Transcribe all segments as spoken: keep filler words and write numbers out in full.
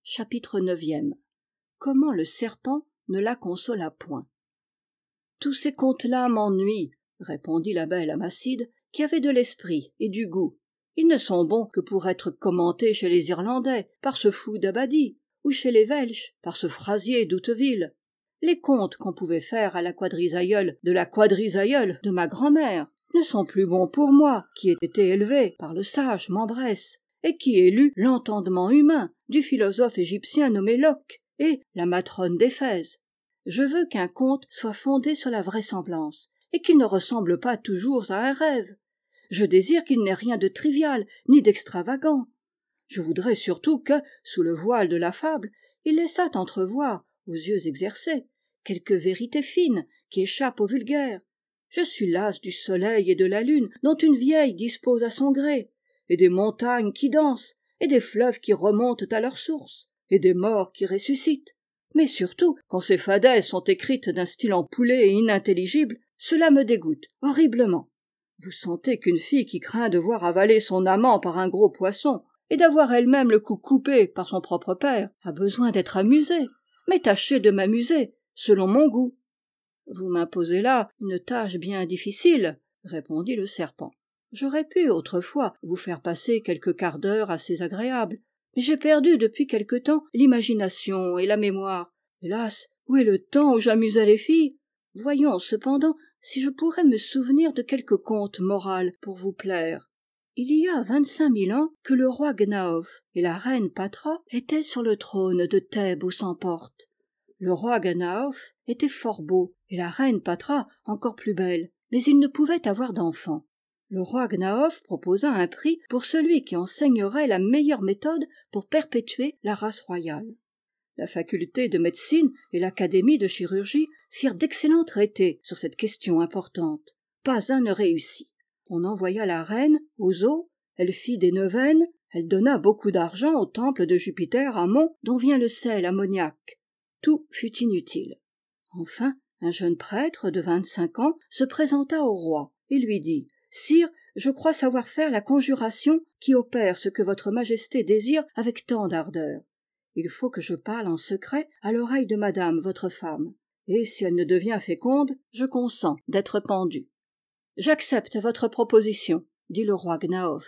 Chapitre neuvième. Comment le serpent ne la consola point. Tous ces contes-là m'ennuient, répondit la belle Amacide, qui avait de l'esprit et du goût. Ils ne sont bons que pour être commentés chez les Irlandais, par ce fou d'Abadie, ou chez les Welsh, par ce phrasier d'Outeville. Les contes qu'on pouvait faire à la quadrisailleule de la quadrisailleule de ma grand-mère ne sont plus bons pour moi, qui ai été élevé par le sage Mambrès, et qui ai lu l'entendement humain du philosophe égyptien nommé Locke et la matrone d'Éphèse. Je veux qu'un conte soit fondé sur la vraisemblance, et qu'il ne ressemble pas toujours à un rêve. Je désire qu'il n'ait rien de trivial, ni d'extravagant. Je voudrais surtout que, sous le voile de la fable, il laissât entrevoir, aux yeux exercés, quelque vérité fine qui échappe au vulgaire. Je suis lasse du soleil et de la lune dont une vieille dispose à son gré, et des montagnes qui dansent, et des fleuves qui remontent à leur source, et des morts qui ressuscitent. Mais surtout, quand ces fadaises sont écrites d'un style empoulé et inintelligible, cela me dégoûte horriblement. Vous sentez qu'une fille qui craint de voir avaler son amant par un gros poisson, et d'avoir elle-même le cou coupé par son propre père, a besoin d'être amusée. Mais tâchez de m'amuser, selon mon goût. Vous m'imposez là une tâche bien difficile, répondit le serpent. J'aurais pu autrefois vous faire passer quelques quarts d'heure assez agréables, mais j'ai perdu depuis quelque temps l'imagination et la mémoire. Hélas, où est le temps où j'amusais les filles? Voyons cependant si je pourrais me souvenir de quelque conte moral pour vous plaire. Il y a vingt-cinq mille ans que le roi Gnaof et la reine Patra étaient sur le trône de Thèbes aux cent portes. Le roi Gnaof était fort beau et la reine Patra encore plus belle, mais il ne pouvait avoir d'enfants. Le roi Gnaof proposa un prix pour celui qui enseignerait la meilleure méthode pour perpétuer la race royale. La faculté de médecine et l'académie de chirurgie firent d'excellents traités sur cette question importante. Pas un ne réussit. On envoya la reine aux eaux, elle fit des neuvaines, elle donna beaucoup d'argent au temple de Jupiter à Mont, dont vient le sel ammoniaque. Tout fut inutile. Enfin, un jeune prêtre de vingt-cinq ans se présenta au roi et lui dit « Sire, je crois savoir faire la conjuration qui opère ce que votre majesté désire avec tant d'ardeur. Il faut que je parle en secret à l'oreille de madame votre femme, et si elle ne devient féconde, je consens d'être pendu. » « J'accepte votre proposition, » dit le roi Gnaof.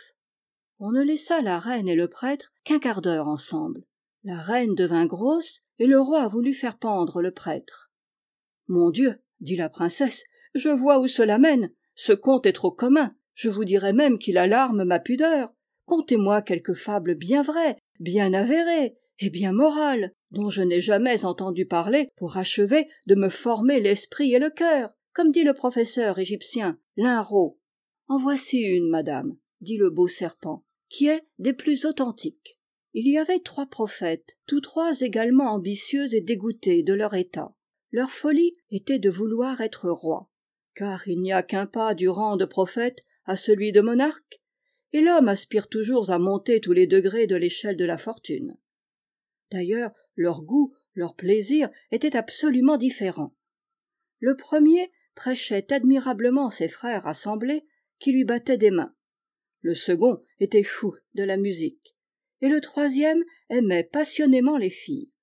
On ne laissa la reine et le prêtre qu'un quart d'heure ensemble. La reine devint grosse et le roi voulut faire pendre le prêtre. « Mon Dieu, » dit la princesse, « je vois où cela mène. Ce conte est trop commun. Je vous dirais même qu'il alarme ma pudeur. Contez-moi quelque fable bien vraie, bien avérée et bien morale, dont je n'ai jamais entendu parler pour achever de me former l'esprit et le cœur. Comme dit le professeur égyptien, Linrot. En voici une, madame, dit le beau serpent, qui est des plus authentiques. Il y avait trois prophètes, tous trois également ambitieux et dégoûtés de leur état. Leur folie était de vouloir être rois, car il n'y a qu'un pas du rang de prophète à celui de monarque, et l'homme aspire toujours à monter tous les degrés de l'échelle de la fortune. D'ailleurs, leur goût, leur plaisir étaient absolument différents. Le premier prêchait admirablement ses frères assemblés qui lui battaient des mains. Le second était fou de la musique. Et le troisième aimait passionnément les filles.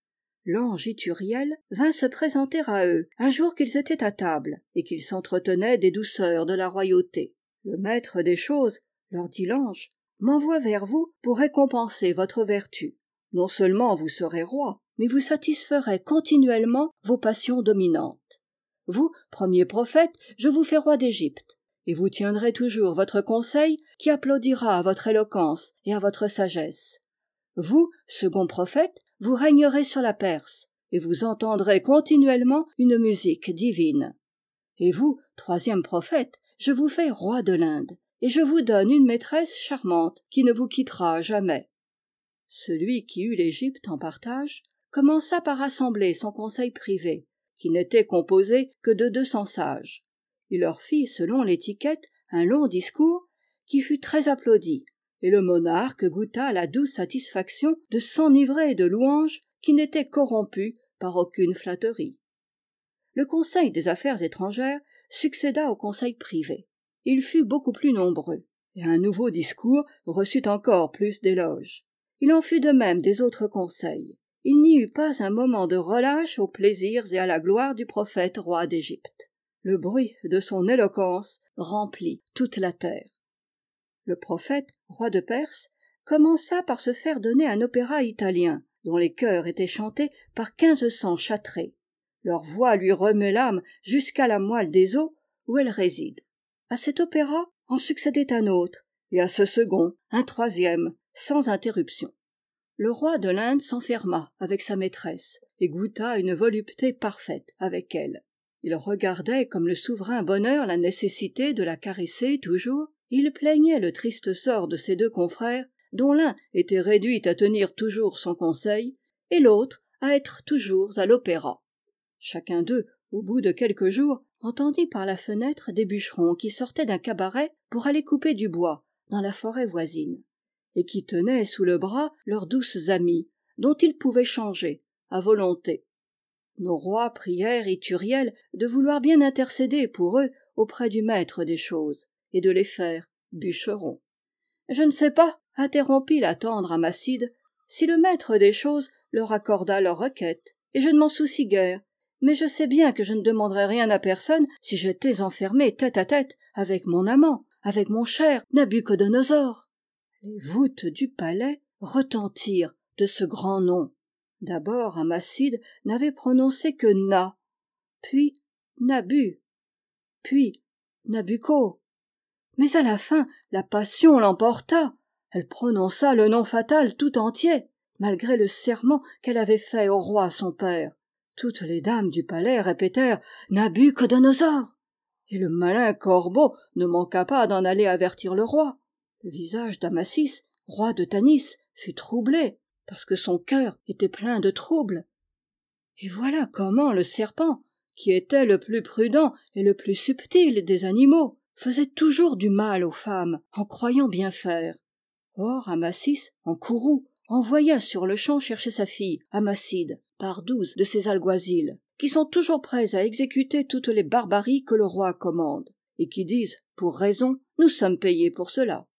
L'ange Ithuriel vint se présenter à eux un jour qu'ils étaient à table et qu'ils s'entretenaient des douceurs de la royauté. Le maître des choses, leur dit l'ange, m'envoie vers vous pour récompenser votre vertu. Non seulement vous serez roi, mais vous satisferez continuellement vos passions dominantes. Vous, premier prophète, je vous fais roi d'Égypte, et vous tiendrez toujours votre conseil qui applaudira à votre éloquence et à votre sagesse. Vous, second prophète, vous régnerez sur la Perse, et vous entendrez continuellement une musique divine. Et vous, troisième prophète, je vous fais roi de l'Inde, et je vous donne une maîtresse charmante qui ne vous quittera jamais. Celui qui eut l'Égypte en partage commença par rassembler son conseil privé, qui n'était composé que de deux cents sages. Il leur fit, selon l'étiquette, un long discours qui fut très applaudi, et le monarque goûta la douce satisfaction de s'enivrer de louanges qui n'étaient corrompues par aucune flatterie. Le conseil des affaires étrangères succéda au conseil privé. Il fut beaucoup plus nombreux, et un nouveau discours reçut encore plus d'éloges. il en fut de même des autres conseils. Il n'y eut pas un moment de relâche aux plaisirs et à la gloire du prophète roi d'Égypte. Le bruit de son éloquence remplit toute la terre. Le prophète, roi de Perse, commença par se faire donner un opéra italien, dont les chœurs étaient chantés par quinze cents châtrés. Leur voix lui remuait l'âme jusqu'à la moelle des os où elle réside. À cet opéra en succédait un autre, et à ce second un troisième, sans interruption. Le roi de l'Inde s'enferma avec sa maîtresse et goûta une volupté parfaite avec elle. Il regardait comme le souverain bonheur la nécessité de la caresser toujours, et il plaignait le triste sort de ses deux confrères, dont l'un était réduit à tenir toujours son conseil, et l'autre à être toujours à l'opéra. Chacun d'eux, au bout de quelques jours, entendit par la fenêtre des bûcherons qui sortaient d'un cabaret pour aller couper du bois dans la forêt voisine, et qui tenaient sous le bras leurs douces amies, dont ils pouvaient changer à volonté. Nos rois prièrent Ithuriel de vouloir bien intercéder pour eux auprès du maître des choses, et de les faire bûcherons. « Je ne sais pas, » interrompit la tendre Amacide, « si le maître des choses leur accorda leur requête, et je ne m'en soucie guère, mais je sais bien que je ne demanderais rien à personne si j'étais enfermé tête à tête avec mon amant, avec mon cher Nabuchodonosor. » Les voûtes du palais retentirent de ce grand nom. D'abord Amacide n'avait prononcé que Na, puis Nabu, puis Nabucco. Mais à la fin, la passion l'emporta. Elle prononça le nom fatal tout entier, malgré le serment qu'elle avait fait au roi son père. Toutes les dames du palais répétèrent « Nabuchodonosor !» et le malin corbeau ne manqua pas d'en aller avertir le roi. Le visage d'Amasis, roi de Tanis, fut troublé, parce que son cœur était plein de trouble. Et voilà comment le serpent, qui était le plus prudent et le plus subtil des animaux, faisait toujours du mal aux femmes, en croyant bien faire. Or Amasis, en courroux, envoya sur-le-champ chercher sa fille, Amacide, par douze de ses alguazils, qui sont toujours prêts à exécuter toutes les barbaries que le roi commande, et qui disent, pour raison, nous sommes payés pour cela.